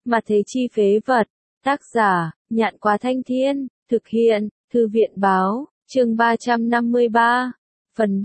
Mà thế chi phế vật. Tác giả, Nhạn Quá Thanh Thiên, thực hiện, Thư viện Báo, chương 353, phần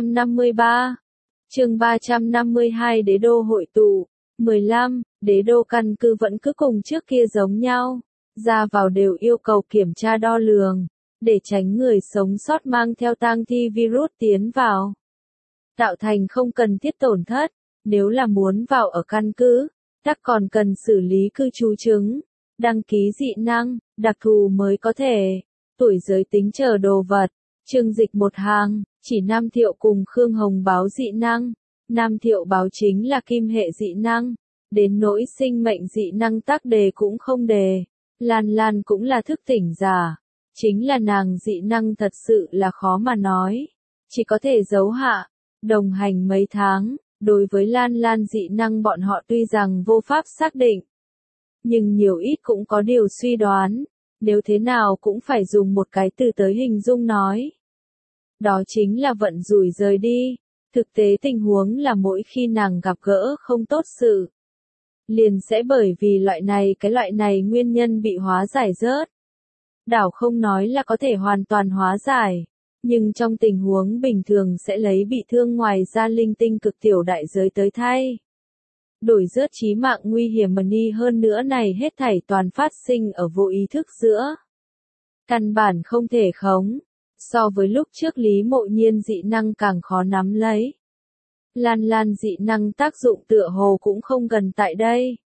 353, chương 352 Đế đô hội tụ, 15, đế đô căn cứ vẫn cứ cùng trước kia giống nhau, ra vào đều yêu cầu kiểm tra đo lường, để tránh người sống sót mang theo tang thi virus tiến vào. Tạo thành không cần thiết tổn thất, nếu là muốn vào ở căn cứ, tắc còn cần xử lý cư trú chứng, đăng ký dị năng, đặc thù mới có thể, tuổi giới tính chờ đồ vật, chương dịch một hàng, chỉ Nam Thiệu cùng Khương Hồng báo dị năng, Nam Thiệu báo chính là kim hệ dị năng, đến nỗi sinh mệnh dị năng tác đề cũng không đề, Lan Lan cũng là thức tỉnh giả, chính là nàng dị năng thật sự là khó mà nói, chỉ có thể giấu hạ, đồng hành mấy tháng. Đối với Lan Lan dị năng bọn họ tuy rằng vô pháp xác định, nhưng nhiều ít cũng có điều suy đoán, nếu thế nào cũng phải dùng một cái từ tới hình dung nói. Đó chính là vận rủi rời đi, thực tế tình huống là mỗi khi nàng gặp gỡ không tốt sự, liền sẽ bởi vì loại này nguyên nhân bị hóa giải rớt. Đảo không nói là có thể hoàn toàn hóa giải. Nhưng trong tình huống bình thường sẽ lấy bị thương ngoài ra linh tinh cực tiểu đại giới tới thay. Đổi rớt chí mạng nguy hiểm ni hơn nữa này hết thảy toàn phát sinh ở vô ý thức giữa. Căn bản không thể khống, so với lúc trước Lý Mộ Nhiên dị năng càng khó nắm lấy. Lan Lan dị năng tác dụng tựa hồ cũng không gần tại đây.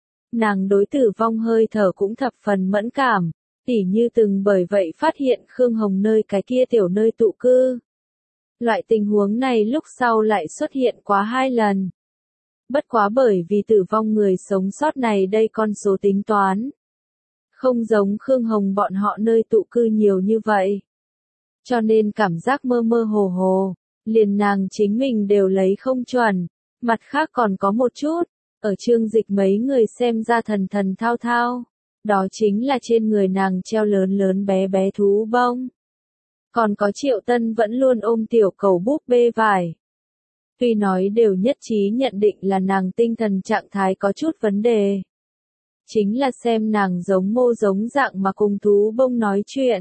Nàng đối tử vong hơi thở cũng thập phần mẫn cảm. Tỉ như từng bởi vậy phát hiện Khương Hồng nơi cái kia tiểu nơi tụ cư. Loại tình huống này lúc sau lại xuất hiện quá 2 lần. Bất quá bởi vì tử vong người sống sót này đây con số tính toán. Không giống Khương Hồng bọn họ nơi tụ cư nhiều như vậy. Cho nên cảm giác mơ mơ hồ hồ, liền nàng chính mình đều lấy không chuẩn. Mặt khác còn có một chút, ở chương dịch mấy người xem ra thần thần thao thao. Đó chính là trên người nàng treo lớn lớn bé bé thú bông. Còn có Triệu Tân vẫn luôn ôm tiểu cầu búp bê vải. Tuy nói đều nhất trí nhận định là nàng tinh thần trạng thái có chút vấn đề. Chính là xem nàng giống mô giống dạng mà cùng thú bông nói chuyện.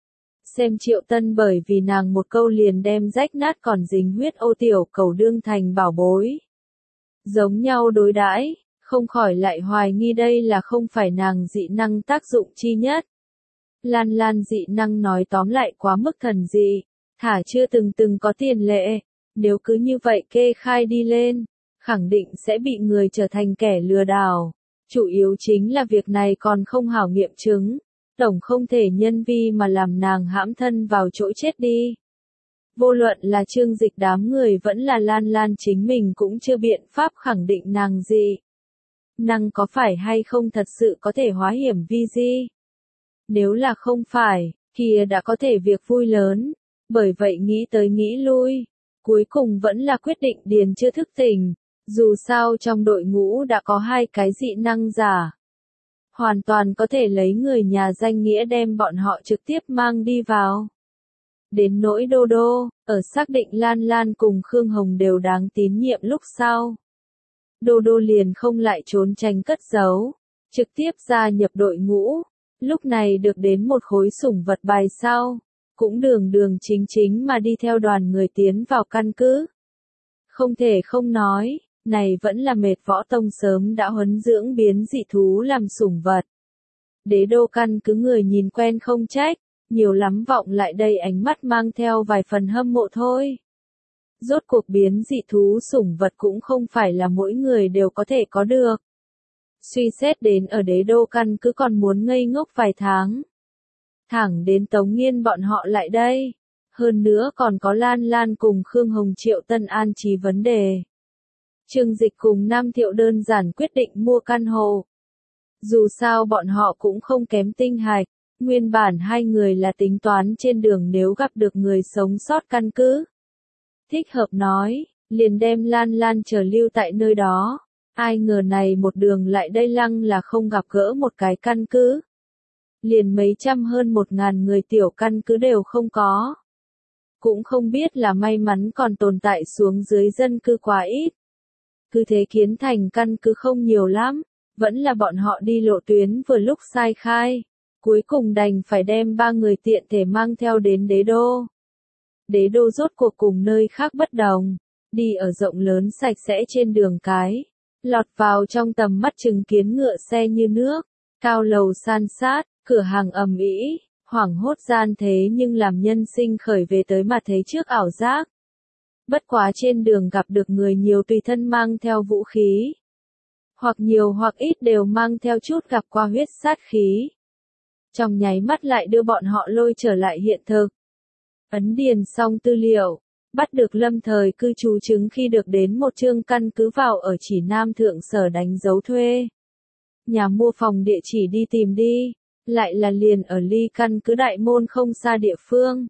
Xem Triệu Tân bởi vì nàng một câu liền đem rách nát còn dính huyết ô tiểu cầu đương thành bảo bối. Giống nhau đối đãi. Không khỏi lại hoài nghi đây là không phải nàng dị năng tác dụng chi nhất. Lan Lan dị năng nói tóm lại quá mức thần dị, thả chưa từng có tiền lệ, nếu cứ như vậy kê khai đi lên, khẳng định sẽ bị người trở thành kẻ lừa đảo. Chủ yếu chính là việc này còn không hảo nghiệm chứng, tổng không thể nhân vi mà làm nàng hãm thân vào chỗ chết đi. Vô luận là chương dịch đám người vẫn là Lan Lan chính mình cũng chưa biện pháp khẳng định nàng dị năng có phải hay không thật sự có thể hóa hiểm vi di. Nếu là không phải, kia đã có thể việc vui lớn, bởi vậy nghĩ tới nghĩ lui, cuối cùng vẫn là quyết định điền chưa thức tỉnh, dù sao trong đội ngũ đã có 2 cái dị năng giả. Hoàn toàn có thể lấy người nhà danh nghĩa đem bọn họ trực tiếp mang đi vào. Đến nỗi Đô Đô, ở xác định Lan Lan cùng Khương Hồng đều đáng tín nhiệm lúc sau. Đô Đô liền không lại trốn tránh cất giấu, trực tiếp gia nhập đội ngũ, lúc này được đến một khối sủng vật bài sau, cũng đường chính mà đi theo đoàn người tiến vào căn cứ. Không thể không nói, này vẫn là mệt võ tông sớm đã huấn dưỡng biến dị thú làm sủng vật. Đế đô căn cứ người nhìn quen không trách, nhiều lắm vọng lại đây ánh mắt mang theo vài phần hâm mộ thôi. Rốt cuộc biến dị thú sủng vật cũng không phải là mỗi người đều có thể có được. Suy xét đến ở đế đô căn cứ còn muốn ngây ngốc vài tháng. Thẳng đến Tống Nghiên bọn họ lại đây. Hơn nữa còn có Lan Lan cùng Khương Hồng Triệu Tân an trí vấn đề. Chương dịch cùng Nam Thiệu đơn giản quyết định mua căn hộ. Dù sao bọn họ cũng không kém tinh hạch. Nguyên bản 2 người là tính toán trên đường nếu gặp được người sống sót căn cứ. Thích hợp nói, liền đem Lan Lan chờ lưu tại nơi đó. Ai ngờ này một đường lại đây lăng là không gặp gỡ một cái căn cứ. Liền mấy trăm hơn 1000 người tiểu căn cứ đều không có. Cũng không biết là may mắn còn tồn tại xuống dưới dân cư quá ít. Cứ thế kiến thành căn cứ không nhiều lắm. Vẫn là bọn họ đi lộ tuyến vừa lúc sai khai. Cuối cùng đành phải đem 3 người tiện thể mang theo đến đế đô. Đế đô rốt cuộc cùng nơi khác bất đồng. Đi ở rộng lớn sạch sẽ trên đường cái. Lọt vào trong tầm mắt chứng kiến ngựa xe như nước. Cao lầu san sát, cửa hàng ầm ĩ, hoảng hốt gian thế nhưng làm nhân sinh khởi về tới mà thấy trước ảo giác. Bất quá trên đường gặp được người nhiều tùy thân mang theo vũ khí. Hoặc nhiều hoặc ít đều mang theo chút gặp qua huyết sát khí. Trong nháy mắt lại đưa bọn họ lôi trở lại hiện thực. Ấn điền xong tư liệu, bắt được lâm thời cư trú chứng khi được đến một chương căn cứ vào ở chỉ Nam Thượng Sở đánh dấu thuê. Nhà mua phòng địa chỉ đi tìm đi, lại là liền ở ly căn cứ đại môn không xa địa phương.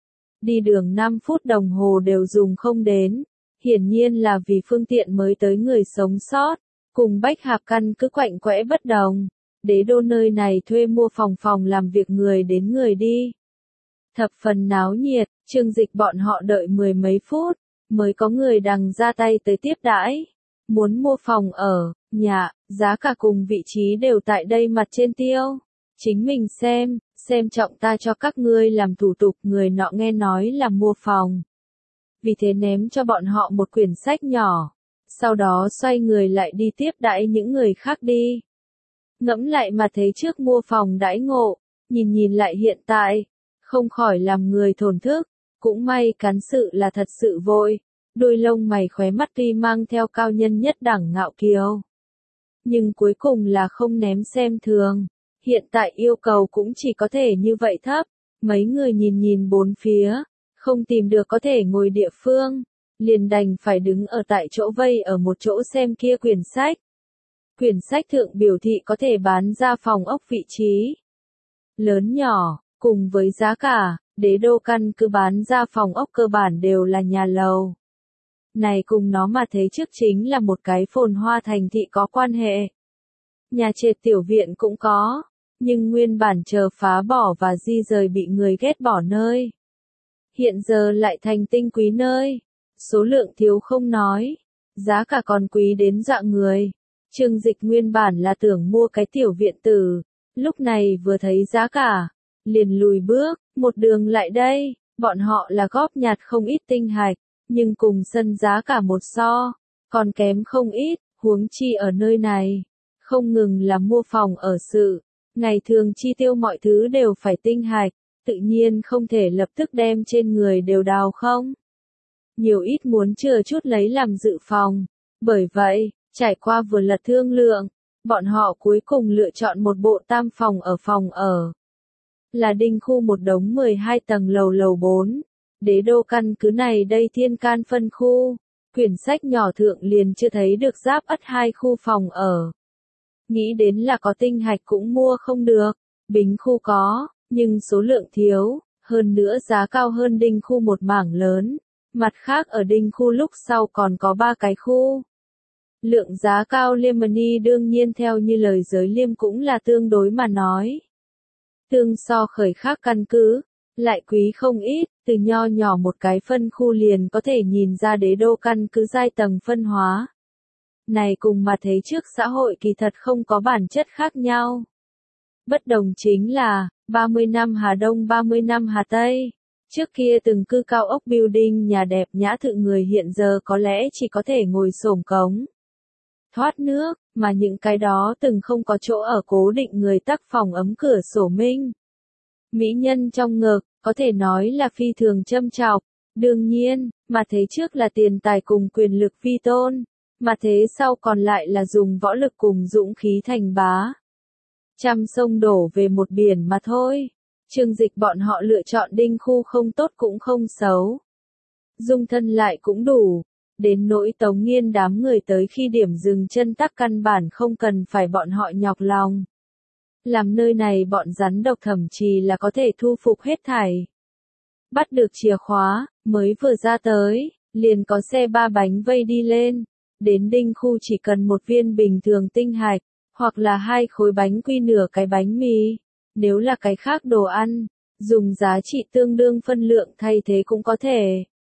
Đi đường 5 phút đồng hồ đều dùng không đến, hiển nhiên là vì phương tiện mới tới người sống sót, cùng Bách Hạp căn cứ quạnh quẽ bất đồng. Đế đô nơi này thuê mua phòng làm việc người đến người đi. Thập phần náo nhiệt, Trương Dịch bọn họ đợi 10 mấy phút, mới có người đằng ra tay tới tiếp đãi. Muốn mua phòng ở, nhà, giá cả cùng vị trí đều tại đây mặt trên tiêu. Chính mình xem trọng ta cho các ngươi làm thủ tục, người nọ nghe nói là mua phòng. Vì thế ném cho bọn họ một quyển sách nhỏ, sau đó xoay người lại đi tiếp đãi những người khác đi. Ngẫm lại mà thấy trước mua phòng đãi ngộ, nhìn lại hiện tại, không khỏi làm người thổn thức, cũng may cán sự là thật sự vội, đôi lông mày khóe mắt tuy mang theo cao nhân nhất đẳng ngạo kiều. Nhưng cuối cùng là không ném xem thường, hiện tại yêu cầu cũng chỉ có thể như vậy thấp, mấy người nhìn bốn phía, không tìm được có thể ngồi địa phương, liền đành phải đứng ở tại chỗ vây ở một chỗ xem kia quyển sách. Quyển sách thượng biểu thị có thể bán ra phòng ốc vị trí lớn nhỏ, cùng với giá cả, đế đô căn cứ bán ra phòng ốc cơ bản đều là nhà lầu. Này cùng nó mà thấy trước chính là một cái phồn hoa thành thị có quan hệ. Nhà trệt tiểu viện cũng có, nhưng nguyên bản chờ phá bỏ và di rời bị người ghét bỏ nơi. Hiện giờ lại thành tinh quý nơi, số lượng thiếu không nói, giá cả còn quý đến dọa người. Trương Dịch nguyên bản là tưởng mua cái tiểu viện tử, lúc này vừa thấy giá cả, liền lùi bước, một đường lại đây, bọn họ là góp nhặt không ít tinh hạch, nhưng cùng sân giá cả một so, còn kém không ít, huống chi ở nơi này, không ngừng là mua phòng ở sự, ngày thường chi tiêu mọi thứ đều phải tinh hạch, tự nhiên không thể lập tức đem trên người đều đào không. Nhiều ít muốn chừa chút lấy làm dự phòng, bởi vậy, trải qua vừa lật thương lượng, bọn họ cuối cùng lựa chọn một bộ tam phòng ở. Là Đinh khu một đống 12 tầng lầu 4. Đế đô căn cứ này đây thiên can phân khu. Quyển sách nhỏ thượng liền chưa thấy được giáp ất 2 khu phòng ở. Nghĩ đến là có tinh hạch cũng mua không được. Bính khu có, nhưng số lượng thiếu, hơn nữa giá cao hơn Đinh khu một mảng lớn. Mặt khác ở Đinh khu lúc sau còn có 3 cái khu. Lượng giá cao Liemani đương nhiên theo như lời giới liêm cũng là tương đối mà nói. Tương so khởi khác căn cứ, lại quý không ít, từ nho nhỏ một cái phân khu liền có thể nhìn ra đế đô căn cứ giai tầng phân hóa. Này cùng mà thấy trước xã hội kỳ thật không có bản chất khác nhau. Bất đồng chính là, 30 năm Hà Đông 30 năm Hà Tây. Trước kia từng cư cao ốc building nhà đẹp nhã thự người hiện giờ có lẽ chỉ có thể ngồi xổm cống. Thoát nước, mà những cái đó từng không có chỗ ở cố định người tắc phòng ấm cửa sổ minh. Mỹ nhân trong ngực, có thể nói là phi thường châm chọc. Đương nhiên, mà thế trước là tiền tài cùng quyền lực vi tôn, mà thế sau còn lại là dùng võ lực cùng dũng khí thành bá. Trăm sông đổ về một biển mà thôi. Trương Dịch bọn họ lựa chọn Đinh khu không tốt cũng không xấu. Dung thân lại cũng đủ. Đến nỗi Tống Nghiên đám người tới khi điểm dừng chân tắc căn bản không cần phải bọn họ nhọc lòng. Làm nơi này bọn rắn độc thậm chí là có thể thu phục hết thảy. Bắt được chìa khóa, mới vừa ra tới, liền có xe 3 bánh vây đi lên. Đến Đinh khu chỉ cần một viên bình thường tinh hạch, hoặc là 2 khối bánh quy nửa cái bánh mì. Nếu là cái khác đồ ăn, dùng giá trị tương đương phân lượng thay thế cũng có thể.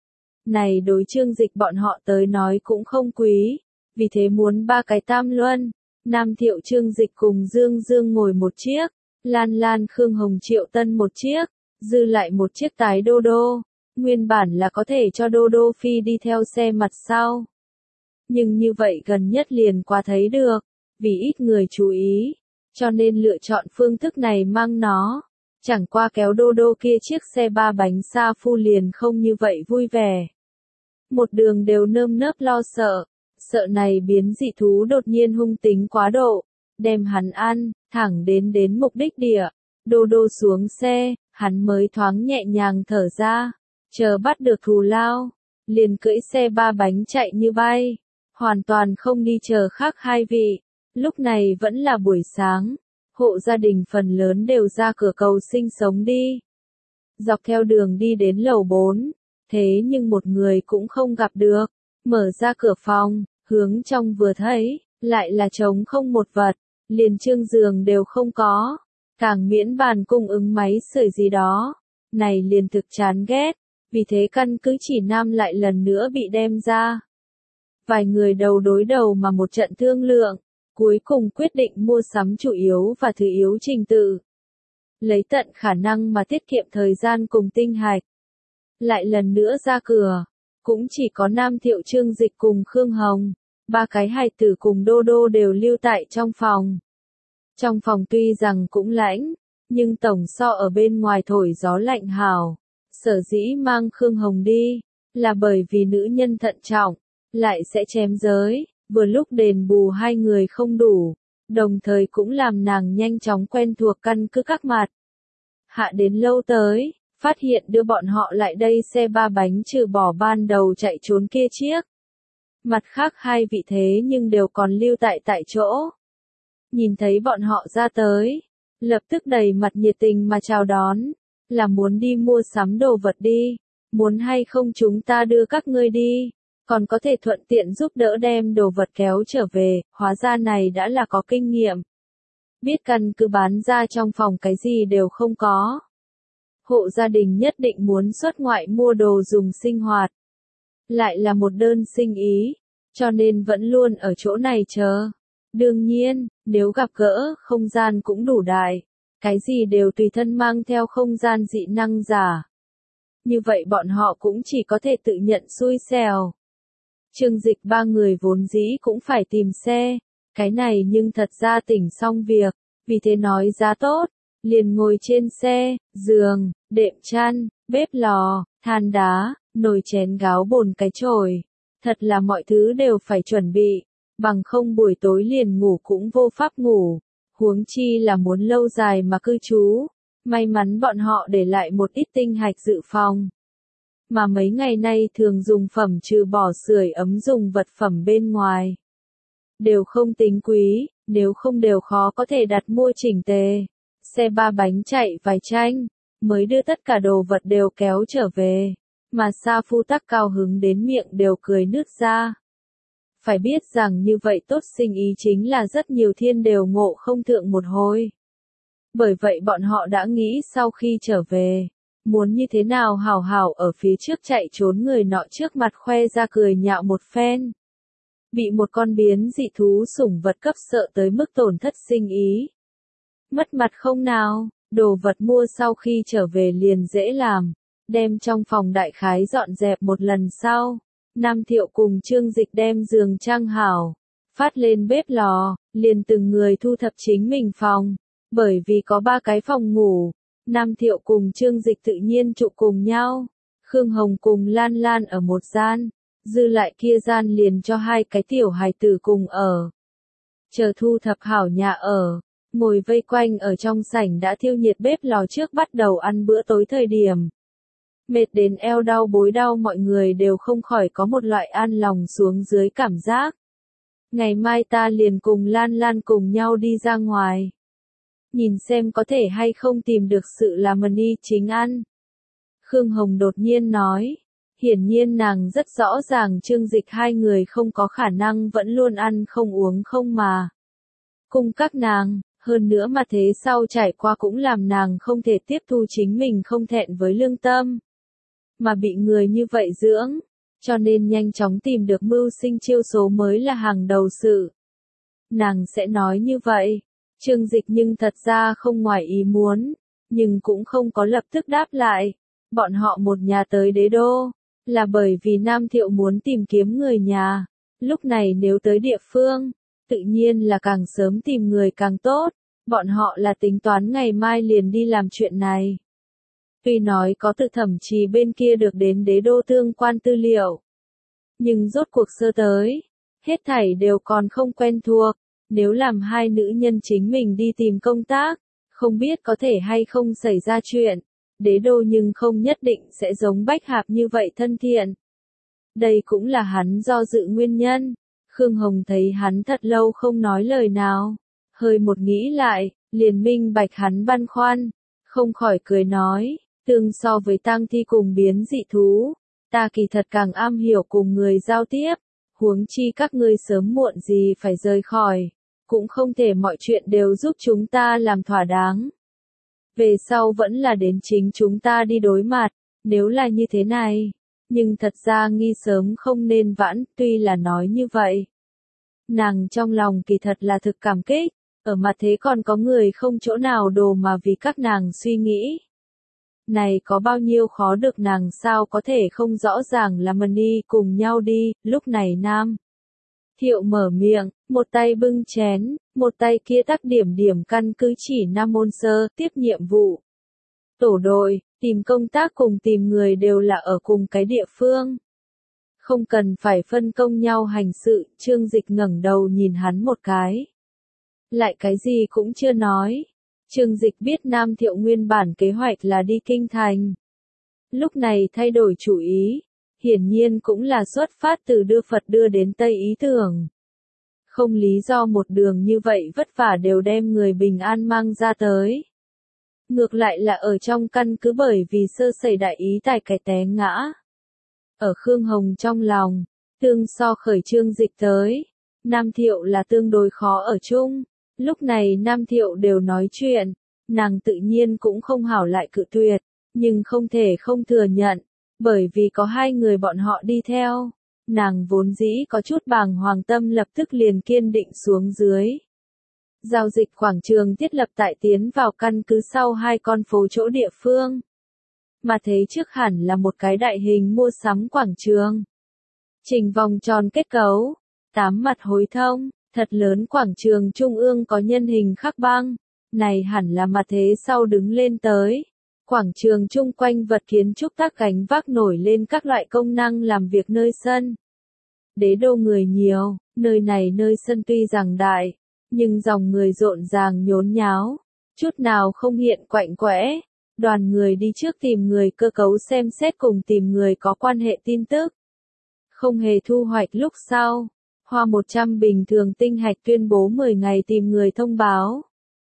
Này đối Trương Dịch bọn họ tới nói cũng không quý, vì thế muốn 3 cái tam luân, Nam Thiệu Trương Dịch cùng Dương Dương ngồi một chiếc, Lan Lan Khương Hồng Triệu Tân một chiếc, dư lại một chiếc tái Đô Đô. Nguyên bản là có thể cho Đô Đô Phi đi theo xe mặt sau. Nhưng như vậy gần nhất liền qua thấy được, vì ít người chú ý, cho nên lựa chọn phương thức này mang nó. Chẳng qua kéo Đô Đô kia chiếc xe 3 bánh Sa Phu liền không như vậy vui vẻ. Một đường đều nơm nớp lo sợ, sợ này biến dị thú đột nhiên hung tính quá độ, đem hắn ăn, thẳng đến mục đích địa. Đô Đô xuống xe, hắn mới thoáng nhẹ nhàng thở ra, chờ bắt được thù lao, liền cưỡi xe 3 bánh chạy như bay, hoàn toàn không đi chờ khác hai vị. Lúc này vẫn là buổi sáng, hộ gia đình phần lớn đều ra cửa cầu sinh sống đi. Dọc theo đường đi đến lầu 4, thế nhưng một người cũng không gặp được, mở ra cửa phòng, hướng trong vừa thấy, lại là trống không một vật, liền trương giường đều không có, càng miễn bàn cung ứng máy sưởi gì đó, này liền thực chán ghét, vì thế căn cứ chỉ nam lại lần nữa bị đem ra. Vài người đầu đối đầu mà một trận thương lượng, cuối cùng quyết định mua sắm chủ yếu và thứ yếu trình tự. Lấy tận khả năng mà tiết kiệm thời gian cùng tinh hạch. Lại lần nữa ra cửa, cũng chỉ có Nam Thiệu Trương Dịch cùng Khương Hồng, ba cái hài tử cùng Đô Đô đều lưu tại trong phòng. Trong phòng tuy rằng cũng lãnh, nhưng tổng so ở bên ngoài thổi gió lạnh hào. Sở dĩ mang Khương Hồng đi, là bởi vì nữ nhân thận trọng, lại sẽ chém giới, vừa lúc đền bù hai người không đủ, đồng thời cũng làm nàng nhanh chóng quen thuộc căn cứ các mặt. Hạ đến lâu tới, phát hiện đưa bọn họ lại đây xe 3 bánh trừ bỏ ban đầu chạy trốn kia chiếc. Mặt khác hai vị thế nhưng đều còn lưu tại chỗ. Nhìn thấy bọn họ ra tới, lập tức đầy mặt nhiệt tình mà chào đón, là muốn đi mua sắm đồ vật đi, muốn hay không chúng ta đưa các ngươi đi, còn có thể thuận tiện giúp đỡ đem đồ vật kéo trở về, hóa ra này đã là có kinh nghiệm. Biết căn cứ bán ra trong phòng cái gì đều không có. Hộ gia đình nhất định muốn xuất ngoại mua đồ dùng sinh hoạt. Lại là một đơn sinh ý, cho nên vẫn luôn ở chỗ này chờ. Đương nhiên, nếu gặp gỡ, không gian cũng đủ đại. Cái gì đều tùy thân mang theo không gian dị năng giả. Như vậy bọn họ cũng chỉ có thể tự nhận xui xẻo. Trương Dịch ba người vốn dĩ cũng phải tìm xe. Cái này nhưng thật ra tỉnh xong việc, vì thế nói giá tốt. Liền ngồi trên xe, giường, đệm chăn, bếp lò, than đá, nồi chén gáo bồn cái chổi. Thật là mọi thứ đều phải chuẩn bị, bằng không buổi tối liền ngủ cũng vô pháp ngủ. Huống chi là muốn lâu dài mà cư trú. May mắn bọn họ để lại một ít tinh hạch dự phòng. Mà mấy ngày nay thường dùng phẩm trừ bỏ sưởi ấm dùng vật phẩm bên ngoài. Đều không tính quý, nếu không đều khó có thể đặt mua chỉnh tề. Xe 3 bánh chạy vài tranh, mới đưa tất cả đồ vật đều kéo trở về, mà Sa Phu Tắc cao hứng đến miệng đều cười nứt ra. Phải biết rằng như vậy tốt sinh ý chính là rất nhiều thiên đều ngộ không thượng một hồi. Bởi vậy bọn họ đã nghĩ sau khi trở về, muốn như thế nào hảo hảo ở phía trước chạy trốn người nọ trước mặt khoe ra cười nhạo một phen. Bị một con biến dị thú sủng vật cấp sợ tới mức tổn thất sinh ý. Mất mặt không nào, đồ vật mua sau khi trở về liền dễ làm, đem trong phòng đại khái dọn dẹp một lần sau. Nam Thiệu cùng Trương Dịch đem giường trang hảo, phát lên bếp lò, liền từng người thu thập chính mình phòng, bởi vì có 3 cái phòng ngủ, Nam Thiệu cùng Trương Dịch tự nhiên trụ cùng nhau, Khương Hồng cùng Lan Lan ở một gian, dư lại kia gian liền cho 2 cái tiểu hài tử cùng ở. Chờ thu thập hảo nhà ở. Ngồi vây quanh ở trong sảnh đã thiêu nhiệt bếp lò trước bắt đầu ăn bữa tối thời điểm. Mệt đến eo đau bối đau mọi người đều không khỏi có một loại an lòng xuống dưới cảm giác. Ngày mai ta liền cùng Lan Lan cùng nhau đi ra ngoài. Nhìn xem có thể hay không tìm được sự làm money chính ăn. Khương Hồng đột nhiên nói. Hiển nhiên nàng rất rõ ràng Trương Dịch hai người không có khả năng vẫn luôn ăn không uống không mà. Cùng các nàng. Hơn nữa mà thế sau trải qua cũng làm nàng không thể tiếp thu chính mình không thẹn với lương tâm. Mà bị người như vậy dưỡng, cho nên nhanh chóng tìm được mưu sinh chiêu số mới là hàng đầu sự. nàng sẽ nói như vậy. Trương Dịch nhưng thật ra không ngoài ý muốn, nhưng cũng không có lập tức đáp lại. Bọn họ một nhà tới đế đô, là bởi vì Nam Thiệu muốn tìm kiếm người nhà. Lúc này nếu tới địa phương, tự nhiên là càng sớm tìm người càng tốt. Bọn họ là tính toán ngày mai liền đi làm chuyện này. Tuy nói có tự thẩm trì bên kia được đến đế đô tương quan tư liệu, nhưng rốt cuộc sơ tới, hết thảy đều còn không quen thuộc. Nếu làm hai nữ nhân chính mình đi tìm công tác, không biết có thể hay không xảy ra chuyện. Đế đô nhưng không nhất định sẽ giống Bách Hạp như vậy thân thiện. Đây cũng là hắn do dự nguyên nhân. Khương Hồng thấy hắn thật lâu không nói lời nào. Hơi một nghĩ lại, liền minh bạch hắn băn khoăn. Không khỏi cười nói, tương so với tang thi cùng biến dị thú, ta kỳ thật càng am hiểu cùng người giao tiếp. Huống chi các ngươi sớm muộn gì phải rời khỏi. Cũng không thể mọi chuyện đều giúp chúng ta làm thỏa đáng. Về sau vẫn là đến chính chúng ta đi đối mặt, nếu là như thế này. Nhưng thật ra nghi sớm không nên vãn, tuy là nói như vậy. Nàng trong lòng kỳ thật là thực cảm kích, ở mặt thế còn có người không chỗ nào đồ mà vì các nàng suy nghĩ. Này có bao nhiêu khó được nàng sao có thể không rõ ràng là mình đi cùng nhau đi, lúc này Nam Thiệu mở miệng, một tay bưng chén, một tay kia tác điểm điểm căn cứ chỉ Nam Môn Sơ, tiếp nhiệm vụ. Tổ đội, tìm công tác cùng tìm người đều là ở cùng cái địa phương. Không cần phải phân công nhau hành sự, Trương Dịch ngẩng đầu nhìn hắn một cái. Lại cái gì cũng chưa nói. Trương Dịch biết Nam Thiệu nguyên bản kế hoạch là đi kinh thành. Lúc này thay đổi chủ ý. Hiển nhiên cũng là xuất phát từ đưa Phật đưa đến Tây ý tưởng. Không lý do một đường như vậy vất vả đều đem người bình an mang ra tới. Ngược lại là ở trong căn cứ bởi vì sơ sẩy đại ý tài cái té ngã. Ở Khương Hồng trong lòng, tương so khởi Trương Dịch tới, Nam Thiệu là tương đối khó ở chung. Lúc này Nam Thiệu đều nói chuyện, nàng tự nhiên cũng không hảo lại cự tuyệt, nhưng không thể không thừa nhận. Bởi vì có hai người bọn họ đi theo, nàng vốn dĩ có chút bàng hoàng tâm lập tức liền kiên định xuống dưới. Giao dịch quảng trường thiết lập tại tiến vào căn cứ sau hai con phố chỗ địa phương. Mà thế trước hẳn là một cái đại hình mua sắm quảng trường. Trình vòng tròn kết cấu, 8 mặt hối thông, thật lớn quảng trường trung ương có nhân hình khắc băng. Này hẳn là mà thế sau đứng lên tới. Quảng trường chung quanh vật kiến trúc tác gánh vác nổi lên các loại công năng làm việc nơi sân. Đế đô người nhiều, nơi này nơi sân tuy rằng đại, nhưng dòng người rộn ràng nhốn nháo, chút nào không hiện quạnh quẽ. Đoàn người đi trước tìm người cơ cấu xem xét cùng tìm người có quan hệ tin tức. Không hề thu hoạch lúc sau, Hoa 100 bình thường tinh hạch tuyên bố 10 ngày tìm người thông báo.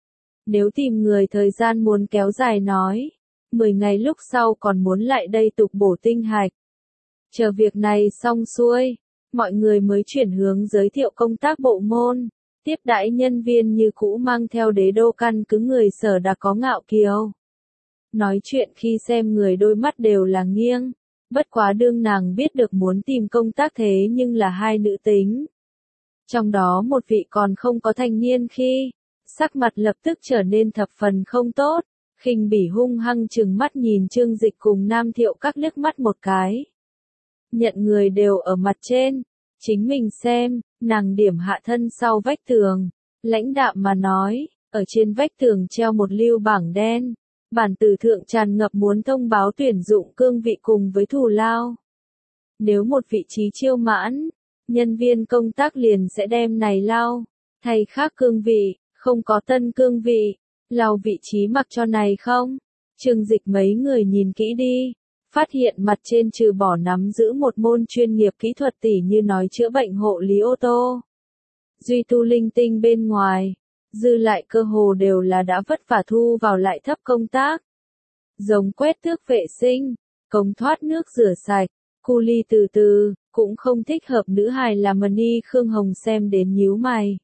Nếu tìm người thời gian muốn kéo dài nói, 10 ngày lúc sau còn muốn lại đây tục bổ tinh hạch. Chờ việc này xong xuôi, mọi người mới chuyển hướng giới thiệu công tác bộ môn, tiếp đãi nhân viên như cũ mang theo đế đô căn cứ người Sở đã có Ngạo Kiều. Nói chuyện khi xem người đôi mắt đều là nghiêng, bất quá đương nàng biết được muốn tìm công tác thế nhưng là hai nữ tính. Trong đó một vị còn không có thành niên khi, sắc mặt lập tức trở nên thập phần không tốt. Khinh bỉ hung hăng chừng mắt nhìn Trương Dịch cùng Nam Thiệu các liếc mắt một cái. Nhận người đều ở mặt trên, chính mình xem, nàng điểm hạ thân sau vách tường, lãnh đạm mà nói, ở trên vách tường treo một lưu bảng đen, bản từ thượng tràn ngập muốn thông báo tuyển dụng cương vị cùng với thù lao. Nếu một vị trí chiêu mãn, nhân viên công tác liền sẽ đem này lao, thay khác cương vị, không có tân cương vị. Lao vị trí mặc cho này không? Trương Dịch mấy người nhìn kỹ đi, phát hiện mặt trên trừ bỏ nắm giữ một môn chuyên nghiệp kỹ thuật tỉ như nói chữa bệnh hộ lý ô tô, duy tu linh tinh bên ngoài, dư lại cơ hồ đều là đã vất vả thu vào lại thấp công tác. Giống quét tước vệ sinh, cống thoát nước rửa sạch, cu ly từ từ, cũng không thích hợp nữ hài làm Mani. Khương Hồng xem đến nhíu mày.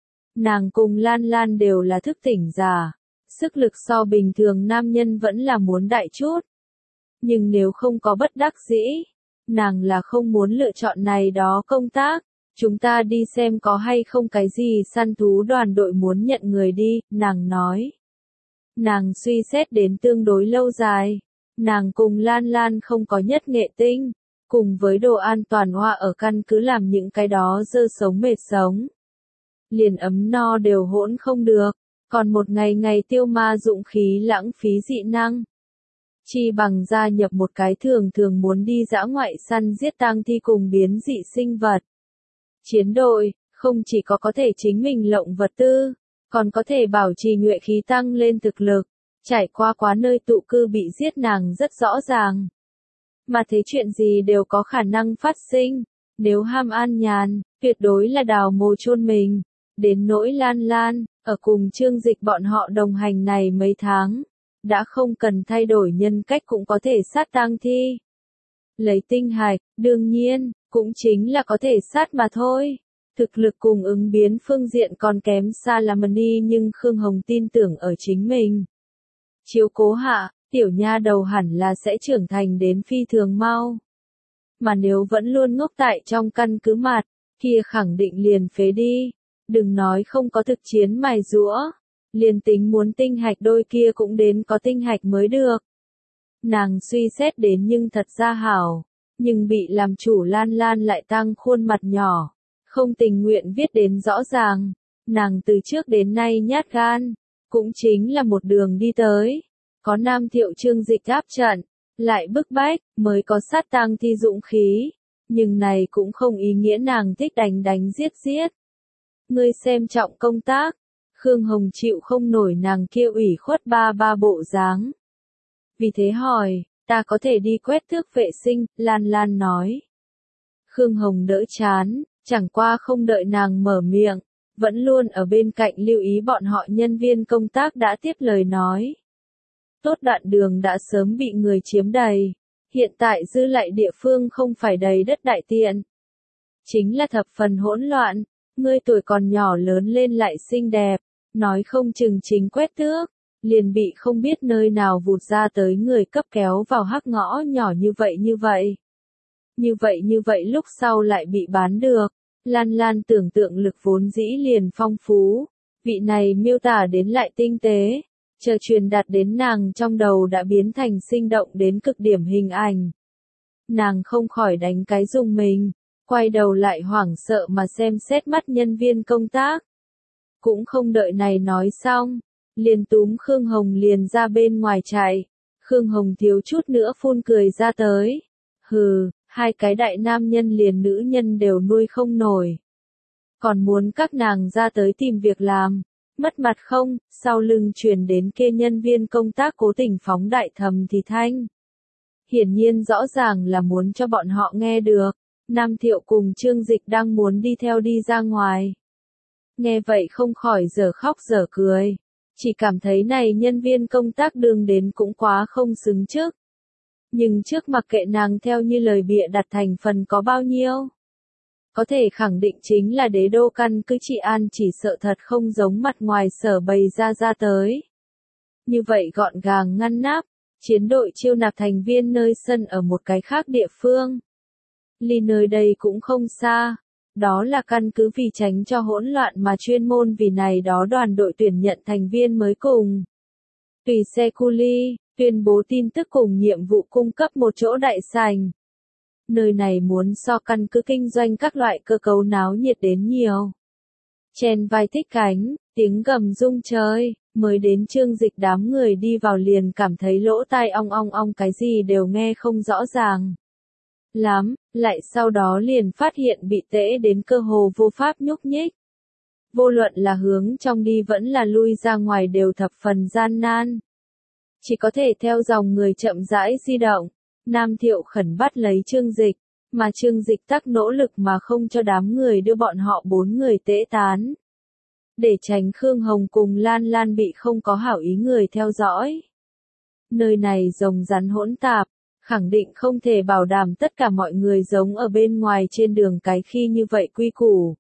Nàng cùng Lan Lan đều là thức tỉnh giả, sức lực so bình thường nam nhân vẫn là muốn đại chút. Nhưng nếu không có bất đắc dĩ, nàng là không muốn lựa chọn này đó công tác, Chúng ta đi xem có hay không cái gì săn thú đoàn đội muốn nhận người đi, nàng nói. Nàng suy xét đến tương đối lâu dài. Nàng cùng Lan Lan không có nhất nghệ tinh. Cùng với đồ an toàn hoa ở căn cứ làm những cái đó dơ sống mệt sống. Liền ấm no đều hỗn không được. Còn một ngày ngày tiêu ma dụng khí lãng phí dị năng. Chi bằng gia nhập một cái thường thường muốn đi dã ngoại săn giết tang thi cùng biến dị sinh vật. Chiến đội, không chỉ có thể chính mình lộng vật tư, còn có thể bảo trì nhuệ khí tăng lên thực lực. Trải qua quá nơi tụ cư bị giết nàng rất rõ ràng. Mà thế chuyện gì đều có khả năng phát sinh. Nếu ham an nhàn, tuyệt đối là đào mồ chôn mình. Đến nỗi Lan Lan, ở cùng Trương Dịch bọn họ đồng hành này mấy tháng. Đã không cần thay đổi nhân cách cũng có thể sát tang thi. Lấy tinh hạch, đương nhiên, cũng chính là có thể sát mà thôi. Thực lực cùng ứng biến phương diện còn kém xa Lamani nhưng Khương Hồng tin tưởng ở chính mình. Chiếu cố hạ, tiểu nha đầu hẳn là sẽ trưởng thành đến phi thường mau. Mà nếu vẫn luôn ngốc tại trong căn cứ mặt, kia khẳng định liền phế đi. Đừng nói không có thực chiến mài giũa. Liền tính muốn tinh hạch đôi kia cũng đến có tinh hạch mới được. Nàng suy xét đến nhưng thật ra hảo. Nhưng bị làm chủ Lan Lan lại tăng khuôn mặt nhỏ. Không tình nguyện viết đến rõ ràng. Nàng từ trước đến nay nhát gan. Cũng chính là một đường đi tới. Có Nam Thiệu Trương Dịch áp trận. Lại bức bách, mới có sát tang thi dũng khí. Nhưng này cũng không ý nghĩa nàng thích đánh giết giết. Ngươi xem trọng công tác. Khương Hồng chịu không nổi nàng kia ủy khuất ba bộ dáng. Vì thế hỏi, ta có thể đi quét tước vệ sinh, Lan Lan nói. Khương Hồng đỡ chán, chẳng qua không đợi nàng mở miệng, vẫn luôn ở bên cạnh lưu ý bọn họ nhân viên công tác đã tiếp lời nói. Tốt đoạn đường đã sớm bị người chiếm đầy, hiện tại dư lại địa phương không phải đầy đất đại tiện. Chính là thập phần hỗn loạn, ngươi tuổi còn nhỏ lớn lên lại xinh đẹp. Nói không chừng chính quét tước, liền bị không biết nơi nào vụt ra tới người cấp kéo vào hắc ngõ nhỏ như vậy. Như vậy lúc sau lại bị bán được. Lan Lan tưởng tượng lực vốn dĩ liền phong phú. Vị này miêu tả đến lại tinh tế. Chờ truyền đạt đến nàng trong đầu đã biến thành sinh động đến cực điểm hình ảnh. Nàng không khỏi đánh cái rùng mình. Quay đầu lại hoảng sợ mà xem xét mắt nhân viên công tác. Cũng không đợi này nói xong, liền túm Khương Hồng liền ra bên ngoài chạy. Khương Hồng thiếu chút nữa phun cười ra tới. Hừ, hai cái đại nam nhân liền nữ nhân đều nuôi không nổi. Còn muốn các nàng ra tới tìm việc làm, mất mặt không, sau lưng truyền đến kia nhân viên công tác cố tình phóng đại thầm thì thanh. Hiển nhiên rõ ràng là muốn cho bọn họ nghe được, Nam Thiệu cùng Trương Dịch đang muốn đi theo đi ra ngoài. Nghe vậy không khỏi dở khóc dở cười. Chỉ cảm thấy này nhân viên công tác đường đến cũng quá không xứng trước. Nhưng trước mặc kệ nàng theo như lời bịa đặt thành phần có bao nhiêu. Có thể khẳng định chính là đế đô căn cứ trị an chỉ sợ thật không giống mặt ngoài sở bày ra tới. Như vậy gọn gàng ngăn nắp, chiến đội chiêu nạp thành viên nơi sân ở một cái khác địa phương. Ly nơi đây cũng không xa. Đó là căn cứ vì tránh cho hỗn loạn mà chuyên môn vì này đó đoàn đội tuyển nhận thành viên mới cùng. Tùy xe cu ly, tuyên bố tin tức cùng nhiệm vụ cung cấp một chỗ đại sảnh. Nơi này muốn so căn cứ kinh doanh các loại cơ cấu náo nhiệt đến nhiều. Chèn vai thích cánh, tiếng gầm rung trời, mới đến Trương Dịch đám người đi vào liền cảm thấy lỗ tai ong ong cái gì đều nghe không rõ ràng. Lắm, lại sau đó liền phát hiện bị tễ đến cơ hồ vô pháp nhúc nhích. Vô luận là hướng trong đi vẫn là lui ra ngoài đều thập phần gian nan. Chỉ có thể theo dòng người chậm rãi di động. Nam Thiệu khẩn bắt lấy Trương Dịch, mà Trương Dịch tắc nỗ lực mà không cho đám người đưa bọn họ 4 người tễ tán. Để tránh Khương Hồng cùng Lan Lan bị không có hảo ý người theo dõi. Nơi này rồng rắn hỗn tạp. Khẳng định không thể bảo đảm tất cả mọi người giống ở bên ngoài trên đường cái khi như vậy quy củ.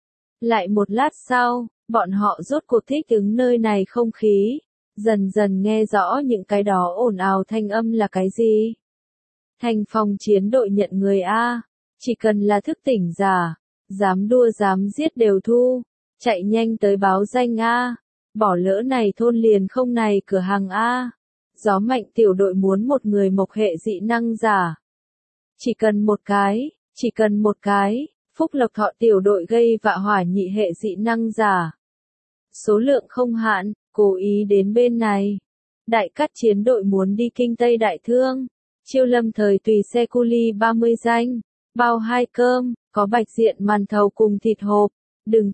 Lại một lát sau, bọn họ rốt cuộc thích ứng nơi này không khí, dần dần nghe rõ những cái đó ồn ào thanh âm là cái gì. Thành phòng chiến đội nhận người A, chỉ cần là thức tỉnh giả, Dám đua dám giết đều thu, chạy nhanh tới báo danh a, bỏ lỡ này thôn liền không này cửa hàng a. Gió mạnh tiểu đội muốn một người mộc hệ dị năng giả. Chỉ cần một cái, Phúc Lộc Thọ tiểu đội gây vạ hỏa nhị hệ dị năng giả. Số lượng không hạn, cố ý đến bên này. Đại cát chiến đội muốn đi kinh Tây Đại Thương. Chiêu Lâm thời tùy xe cu ly 30 danh, bao 2 cơm, có bạch diện màn thầu cùng thịt hộp. Đừng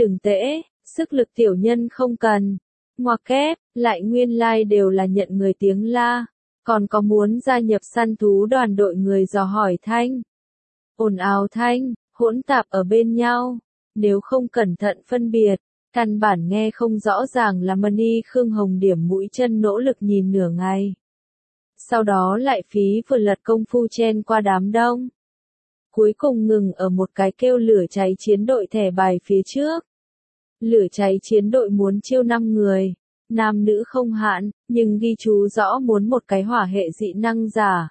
tễ, sức lực tiểu nhân không cần. Ngoặc kép, lại nguyên lai like đều là nhận người tiếng la. Còn có muốn gia nhập săn thú đoàn đội người dò hỏi thanh. Ồn ào thanh, hỗn tạp ở bên nhau. Nếu không cẩn thận phân biệt, căn bản nghe không rõ ràng là Mani Khương Hồng điểm mũi chân nỗ lực nhìn nửa ngày. Sau đó lại phí vừa lật công phu chen qua đám đông. Cuối cùng ngừng ở một cái kêu lửa cháy chiến đội thẻ bài phía trước. Lửa cháy chiến đội muốn chiêu 5 người, nam nữ không hạn, nhưng ghi chú rõ muốn một cái hỏa hệ dị năng giả.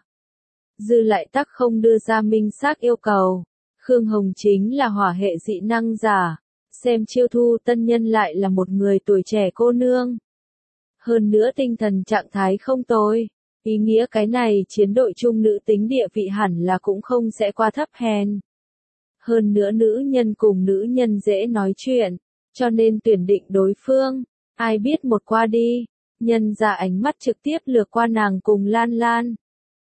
Dư lại tắc không đưa ra minh xác yêu cầu. Khương Hồng chính là hỏa hệ dị năng giả, xem chiêu thu tân nhân lại là một người tuổi trẻ cô nương. Hơn nữa tinh thần trạng thái không tồi. Ý nghĩa cái này chiến đội chung nữ tính địa vị hẳn là cũng không sẽ qua thấp hèn. Hơn nữa nữ nhân cùng nữ nhân dễ nói chuyện, cho nên tuyển định đối phương. Ai biết một qua đi, nhân ra ánh mắt trực tiếp lược qua nàng cùng Lan Lan.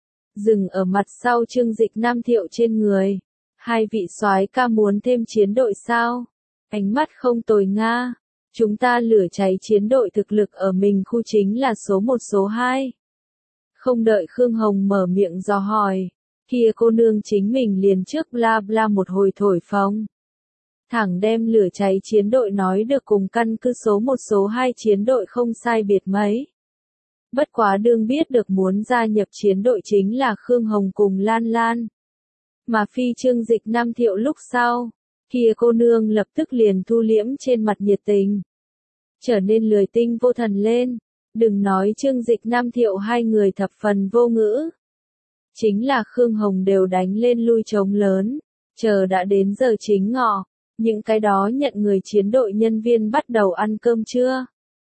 Dừng ở mặt sau Trương Dịch Nam Thiệu trên người. Hai vị soái ca muốn thêm chiến đội sao? Ánh mắt không tồi nga. Chúng ta lửa cháy chiến đội thực lực ở mình khu chính là số 1 số 2. Không đợi Khương Hồng mở miệng dò hỏi, kia cô nương chính mình liền trước bla bla một hồi thổi phồng. Thẳng đem lửa cháy chiến đội nói được cùng căn cứ số 1 số 2 chiến đội không sai biệt mấy. Bất quá đương biết được muốn gia nhập chiến đội chính là Khương Hồng cùng Lan Lan. Mà phi Trương Dịch Nam Thiệu lúc sau, kia cô nương lập tức liền thu liễm trên mặt nhiệt tình. Trở nên lười tinh vô thần lên. Đừng nói Trương Dịch Nam Thiệu hai người thập phần vô ngữ. Chính là Khương Hồng đều đánh lên lui trống lớn. Chờ đã đến giờ chính ngọ. Những cái đó nhận người chiến đội nhân viên bắt đầu ăn cơm trưa.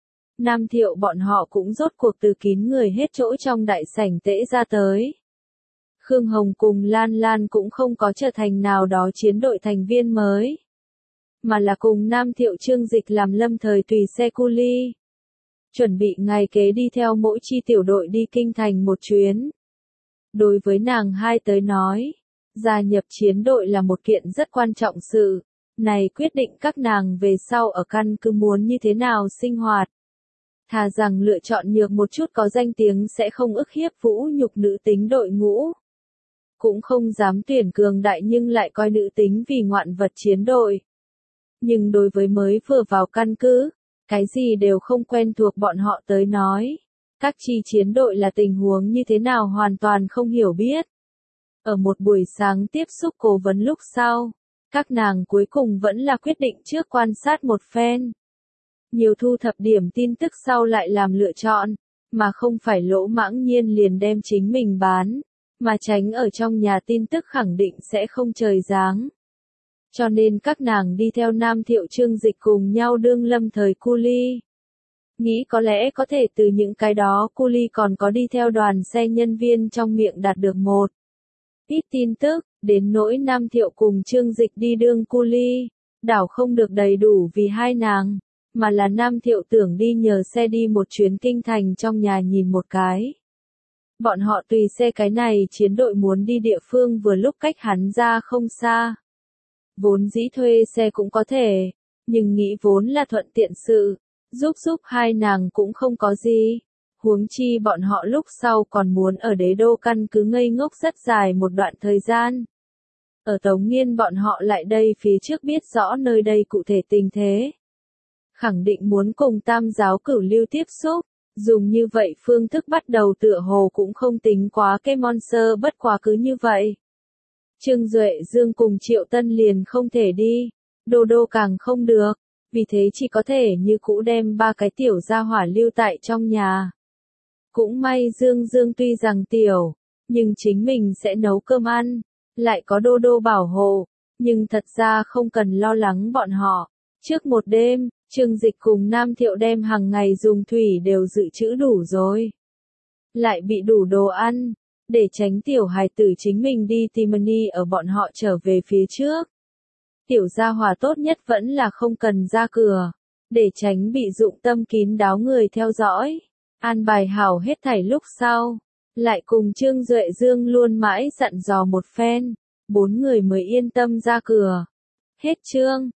Nam Thiệu bọn họ cũng rốt cuộc từ kín người hết chỗ trong đại sảnh tễ ra tới. Khương Hồng cùng Lan Lan cũng không có trở thành nào đó chiến đội thành viên mới. Mà là cùng Nam Thiệu Trương Dịch làm lâm thời tùy xe cu ly. Chuẩn bị ngày kế đi theo mỗi chi tiểu đội đi kinh thành một chuyến. Đối với nàng hai tới nói, gia nhập chiến đội là một kiện rất quan trọng sự. Này quyết định các nàng về sau ở căn cứ muốn như thế nào sinh hoạt. Thà rằng lựa chọn nhược một chút có danh tiếng sẽ không ức hiếp vũ nhục nữ tính đội ngũ. Cũng không dám tuyển cường đại nhưng lại coi nữ tính vì ngoạn vật chiến đội. Nhưng đối với mới vừa vào căn cứ, cái gì đều không quen thuộc bọn họ tới nói. Các chi chiến đội là tình huống như thế nào hoàn toàn không hiểu biết. Ở một buổi sáng tiếp xúc cố vấn lúc sau, các nàng cuối cùng vẫn là quyết định trước quan sát một phen. Nhiều thu thập điểm tin tức sau lại làm lựa chọn, mà không phải lỗ mãng nhiên liền đem chính mình bán, mà tránh ở trong nhà tin tức khẳng định sẽ không trời giáng. Cho nên các nàng đi theo Nam Thiệu Trương Dịch cùng nhau đương lâm thời cu ly. Nghĩ có lẽ có thể từ những cái đó cu ly còn có đi theo đoàn xe nhân viên trong miệng đạt được một ít tin tức, đến nỗi Nam Thiệu cùng Trương Dịch đi đương cu ly, đảo không được đầy đủ vì hai nàng, mà là Nam Thiệu tưởng đi nhờ xe đi một chuyến kinh thành trong nhà nhìn một cái. Bọn họ tùy xe cái này chiến đội muốn đi địa phương vừa lúc cách hắn ra không xa. Vốn dĩ thuê xe cũng có thể, nhưng nghĩ vốn là thuận tiện sự, giúp hai nàng cũng không có gì. Huống chi bọn họ lúc sau còn muốn ở đế đô căn cứ ngây ngốc rất dài một đoạn thời gian. Ở Tống Nghiên bọn họ lại đây phía trước biết rõ nơi đây cụ thể tình thế. Khẳng định muốn cùng Tam giáo cửu lưu tiếp xúc, dùng như vậy phương thức bắt đầu tựa hồ cũng không tính quá cái monster bất quá cứ như vậy. Trương Duệ Dương cùng Triệu Tân liền không thể đi, Đô Đô càng không được, vì thế chỉ có thể như cũ đem ba cái tiểu gia hỏa lưu tại trong nhà. Cũng may Dương tuy rằng tiểu, nhưng chính mình sẽ nấu cơm ăn, lại có Đô Đô bảo hộ, Nhưng thật ra không cần lo lắng bọn họ. Trước một đêm, Trương Dịch cùng Nam Thiệu đem hàng ngày dùng thủy đều dự trữ đủ rồi. Lại bị đủ đồ ăn, để tránh tiểu hài tử chính mình đi tìm Mani ở bọn họ trở về phía trước. Tiểu gia hòa tốt nhất vẫn là không cần ra cửa, để tránh bị dụng tâm kín đáo người theo dõi. An bài hảo hết thảy lúc sau, lại cùng Trương Duệ Dương luôn mãi dặn dò một phen, 4 người mới yên tâm ra cửa. Hết chương.